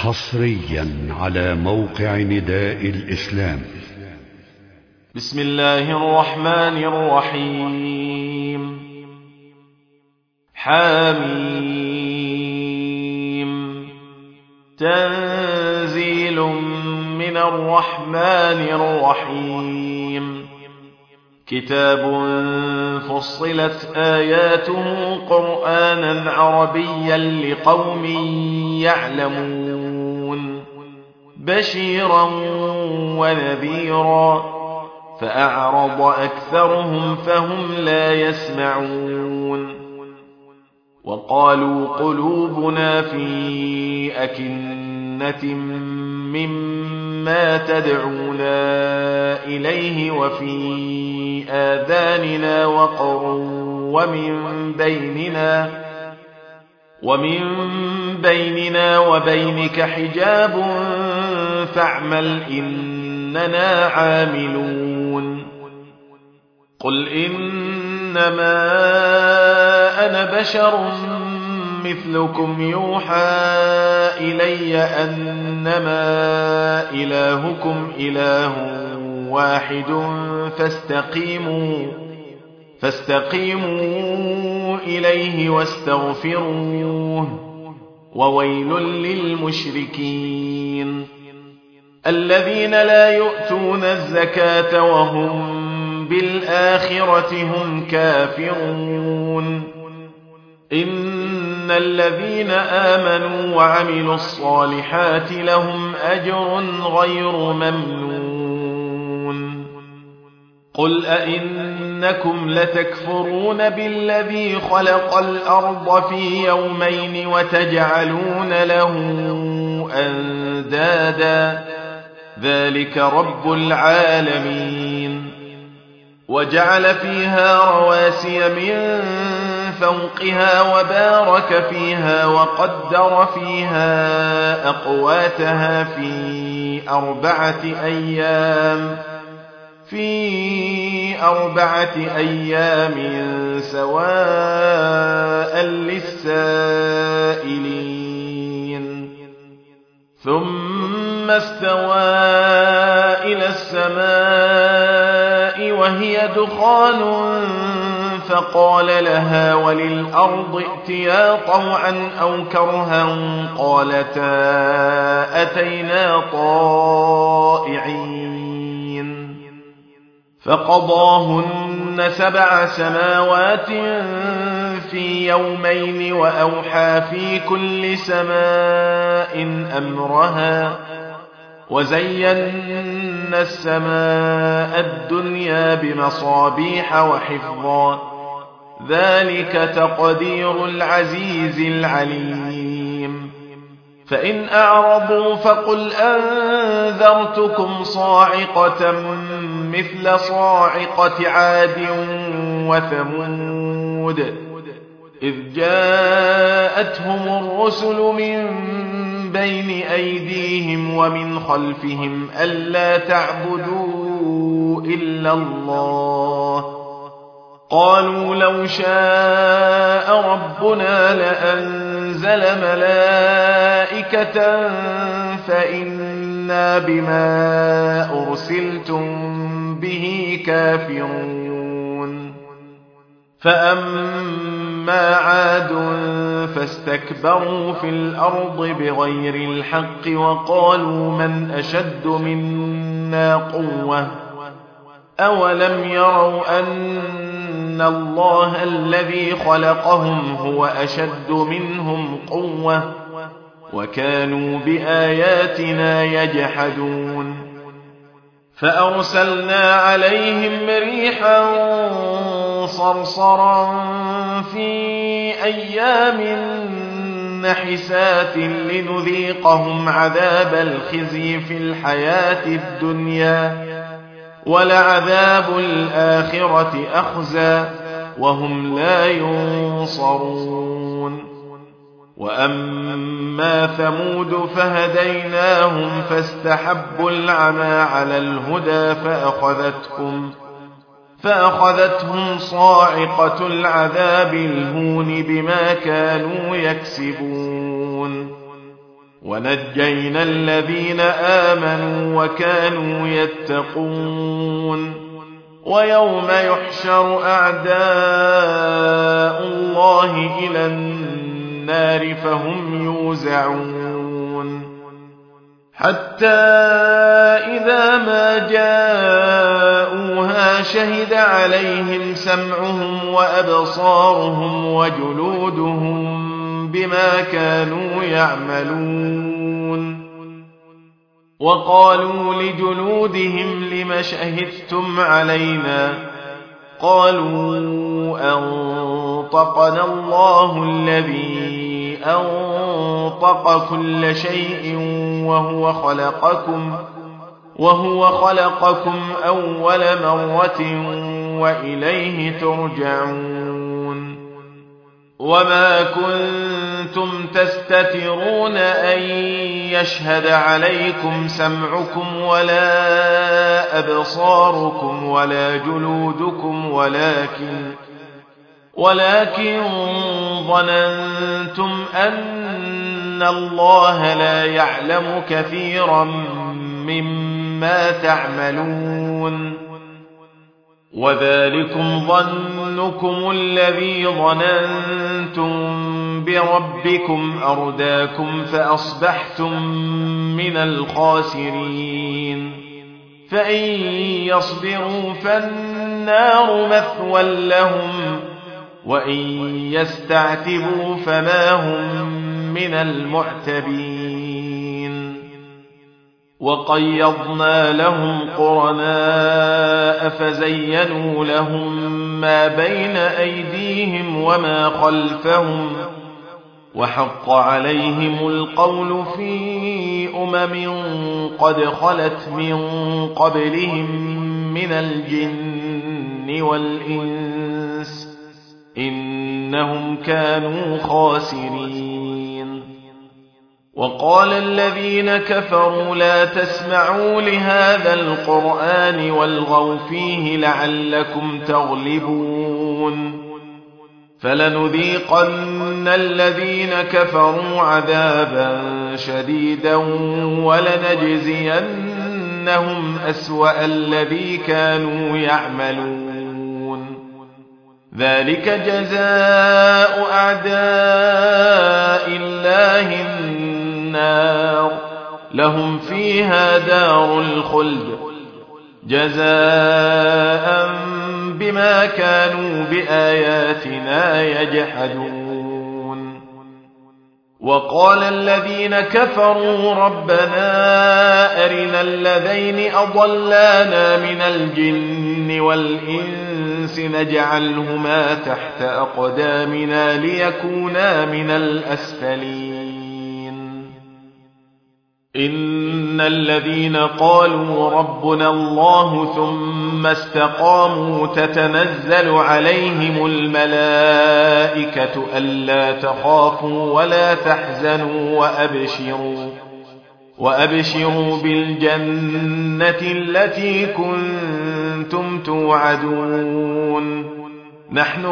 حصريا على موقع نداء الإسلام. بسم الله الرحمن الرحيم. حميم. تنزيل من الرحمن الرحيم. كتاب فصلت آياته قرآنا عربيا لقوم يعلمون، بشيرا ونذيرا، فأعرض أكثرهم فهم لا يسمعون. وقالوا قلوبنا في أكنة مما تدعونا إليه وفي آذاننا وقر ومن بيننا وبينك حجاب فاعمل إننا عاملون. قل إنما أنا بشر مثلكم يوحى إلي أنما إلهكم إله واحد فاستقيموا إليه واستغفروه، وويل للمشركين الذين لا يؤتون الزكاة وهم بالآخرة هم كافرون. إن الذين آمنوا وعملوا الصالحات لهم أجر غير ممنون. قل أئنكم لتكفرون بالذي خلق الأرض في يومين وتجعلون له أندادا، ذلك رب العالمين. وجعل فيها رواسي من فوقها وبارك فيها وقدر فيها أقواتها في أربعة أيام سواء للسائلين. ثم استوى إلى السماء وهي دخان فقال لها وللأرض ائتيا طوعا أو كرها قالتا أتينا طائعين. فقضاهن 7 سماوات في يومين وأوحى في كل سماء أمرها، وزينا السماء الدنيا بمصابيح وحفظا، ذلك تقدير العزيز العليم. فإن أعرضوا فقل أنذرتكم صاعقة مثل صاعقة عاد وثمود إذ جاءتهم الرسل من بين أيديهم ومن خلفهم ألا تعبدوا إلا الله، قالوا لو شاء ربنا لأنزل ملائكة فإنا بما أرسلتم به كافرون. فأما عاد فاستكبروا في الأرض بغير الحق وقالوا من أشد منا قوة أولم يروا أن الله الذي خلقهم هو أشد منهم قوة وكانوا بآياتنا يجحدون. فأرسلنا عليهم ريحا صرصرا في أيام نحسات لنذيقهم عذاب الخزي في الحياة الدنيا، ولعذاب الآخرة أخزى وهم لا ينصرون. وأما ثمود فهديناهم فاستحبوا العمى على الهدى فأخذتهم صاعقة العذاب الهون بما كانوا يكسبون. ونجينا الذين آمنوا وكانوا يتقون ويوم يحشر أعداء الله إلى النار فهم يوزعون حتى إذا ما جاءوها شهد عليهم سمعهم وأبصارهم وجلودهم بما كانوا يعملون وقالوا لجلودهم لم شهدتم علينا قالوا أنطقنا الله الذي أنطق كل شيء وهو خلقكم أول مرة وإليه ترجعون وما كنتم تستترون أن يشهد عليكم سمعكم ولا أبصاركم ولا جلودكم ولكن ظننتم أن الله لا يعلم كثيرا مما تعملون وذلكم ظنكم الذي ظننتم بربكم أرداكم فأصبحتم من الخاسرين فإن يصبروا فالنار مثوى لهم وإن يستعتبوا فما هم من المعتبين وقيضنا لهم قرناء فزينوا لهم ما بين أيديهم وما خلفهم وحق عليهم القول في قد خلت من قبلهم من الجن والإنس إنهم كانوا خاسرين وقال الذين كفروا لا تسمعوا لهذا القرآن والغوا فيه لعلكم تغلبون فلنذيقن الذين كفروا عذابا شديدا ولنجزينهم أسوأ الذي كانوا يعملون ذلك جزاء أعداء الله النار لهم فيها دار الخلد جزاء بما كانوا بآياتنا يجحدون وقال الذين كفروا ربنا أرنا الذين أضلانا من الجن والإنس نجعلهما تحت أقدامنا ليكونا من الأسفلين إن الذين قالوا ربنا الله ثم استقاموا تتنزل عليهم الملائكة ألا تخافوا ولا تحزنوا وأبشروا بالجنة التي كنتم توعدون نحن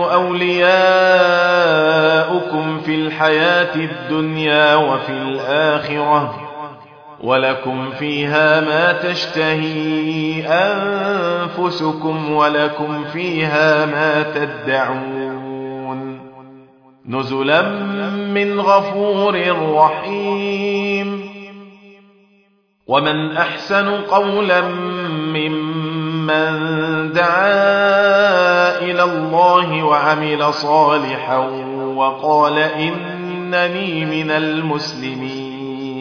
أولياؤكم في الحياة الدنيا وفي الآخرة ولكم فيها ما تشتهي أنفسكم ولكم فيها ما تدعون نزلا من غفور رحيم ومن أحسن قولا ممن دعا إلى الله وعمل صالحا وقال إنني من المسلمين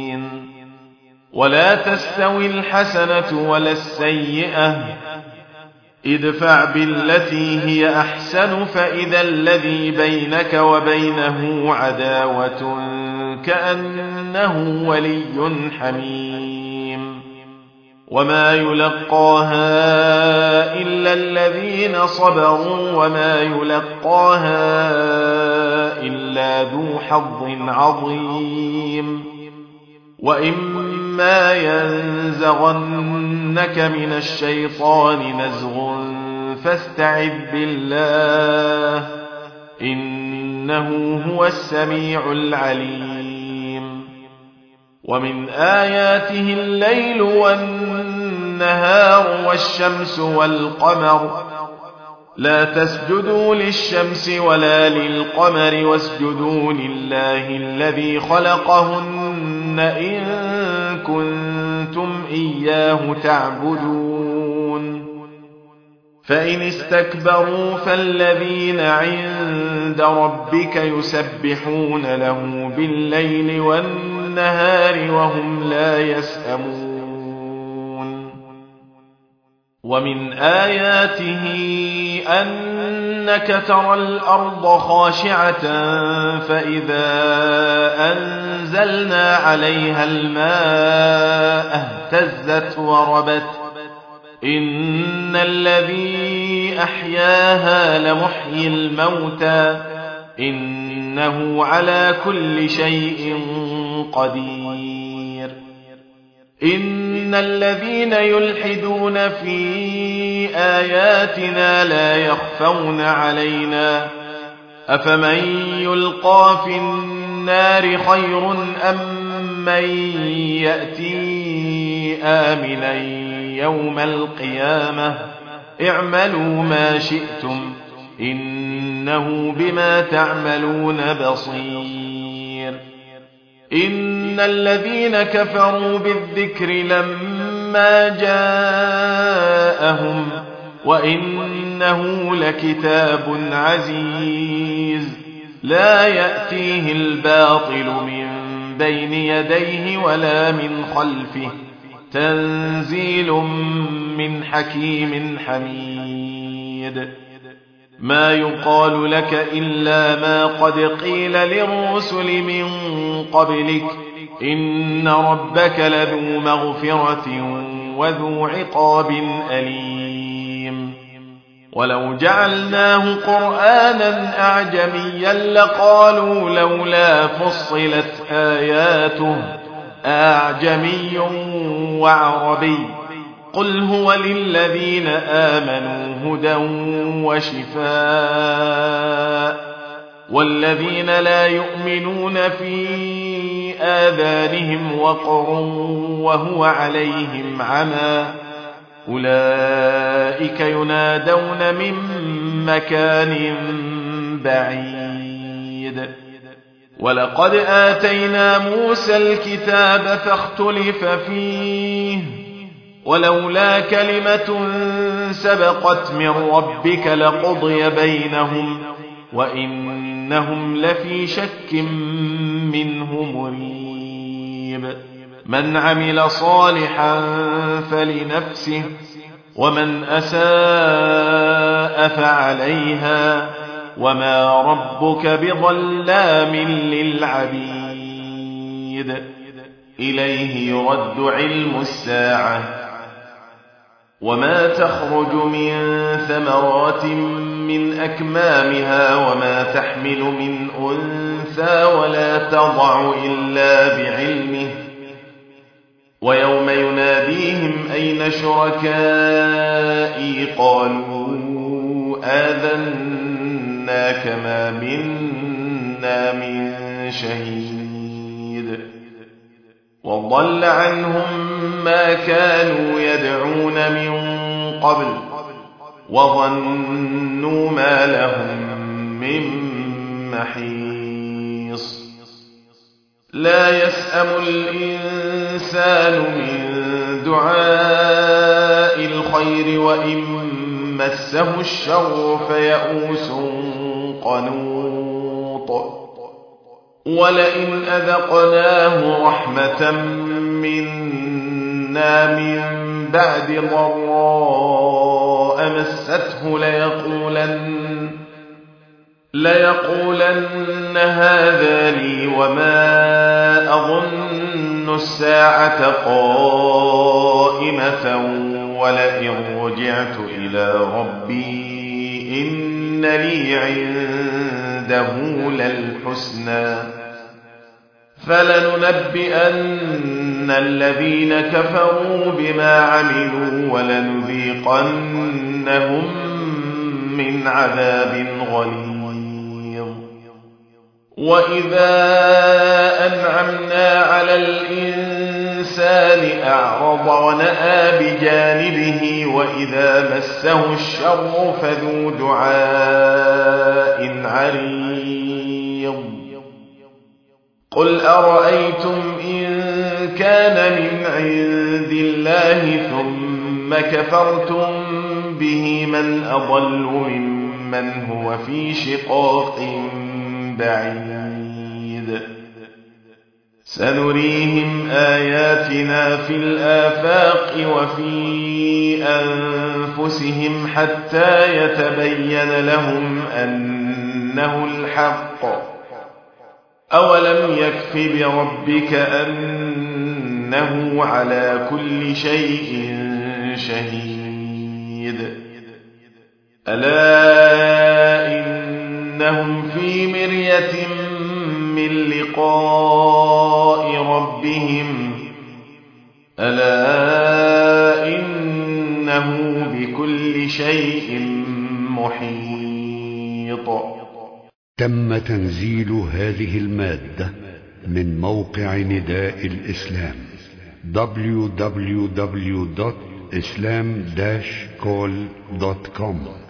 ولا تستوي الحسنة ولا السيئة ادفع بالتي هي أحسن فإذا الذي بينك وبينه عداوة كأنه ولي حميم وما يلقاها إلا الذين صبروا وما يلقاها إلا ذو حظ عظيم وإما ينزغنك من الشيطان نزغ فاستعذ بالله إنه هو السميع العليم ومن آياته الليل والنهار والشمس والقمر لا تسجدوا للشمس ولا للقمر واسجدوا لله الذي خلقهن إن كنتم إياه تعبدون فإن استكبروا فالذين عند ربك يسبحون له بالليل والنهار وهم لا يسأمون ومن آياته أنك ترى الأرض خاشعة فإذا أنزلنا عليها الماء اهتزت وربت إن الذي أحياها لمحيي الموتى إنه على كل شيء قدير إن الذين يلحدون في آياتنا لا يخفون علينا أفمن يلقى في النار خير أم من يأتي آمنا يوم القيامة اعملوا ما شئتم إنه بما تعملون بصير إن الذين كفروا بالذكر لما جاءهم وإنه لكتاب عزيز لا يأتيه الباطل من بين يديه ولا من خلفه تنزيل من حكيم حميد ما يقال لك إلا ما قد قيل للرسل من قبلك إن ربك لذو مغفرة وذو عقاب أليم ولو جعلناه قرآنا أعجميا لقالوا لولا فصلت آياته أعجمي وعربي قل هو للذين آمنوا هدى وشفاء والذين لا يؤمنون في آذانهم وقر وهو عليهم عمى أولئك ينادون من مكان بعيد ولقد آتينا موسى الكتاب فاختلف فيه ولولا كلمة سبقت من ربك لقضي بينهم وإنهم لفي شك منه مريب من عمل صالحا فلنفسه ومن أساء فعليها وما ربك بظلام للعبيد إليه يرد علم الساعة وما تخرج من ثمرات من أكمامها وما تحمل من أنثى ولا تضع إلا بعلمه ويوم يناديهم أين شركائي قالوا آذناك ما منا من شهيد وضل عنهم ما كانوا يدعون من قبل وظنوا ما لهم من محيص لا يسأم الإنسان من دعاء الخير وإن مسه الشر فيئوس قنوط ولئن أذقناه رحمة منا من بعد ضراء مسته ليقولن هذا لي وما أظن الساعة قائمة ولئن رجعت إلى ربي إن لي عنده للحسنى فلننبئن الذين كفروا بما عملوا ولنذيقنهم من عذاب غليظ وإذا أنعمنا على الإنسان أعرض ونأى بجانبه وإذا مسه الشر فذو دعاء عريض قل أرأيتم إن كان من عند الله ثم كفرتم به من أضل ممن هو في شقاق بعيد سنريهم آياتنا في الآفاق وفي أنفسهم حتى يتبين لهم أنه الحق أولم يكف بربك أنه على كل شيء شهيد ألا إنهم في مرية من لقاء ربهم ألا إنه بكل شيء محيط. تم تنزيل هذه المادة من موقع نداء الإسلام www.islam-call.com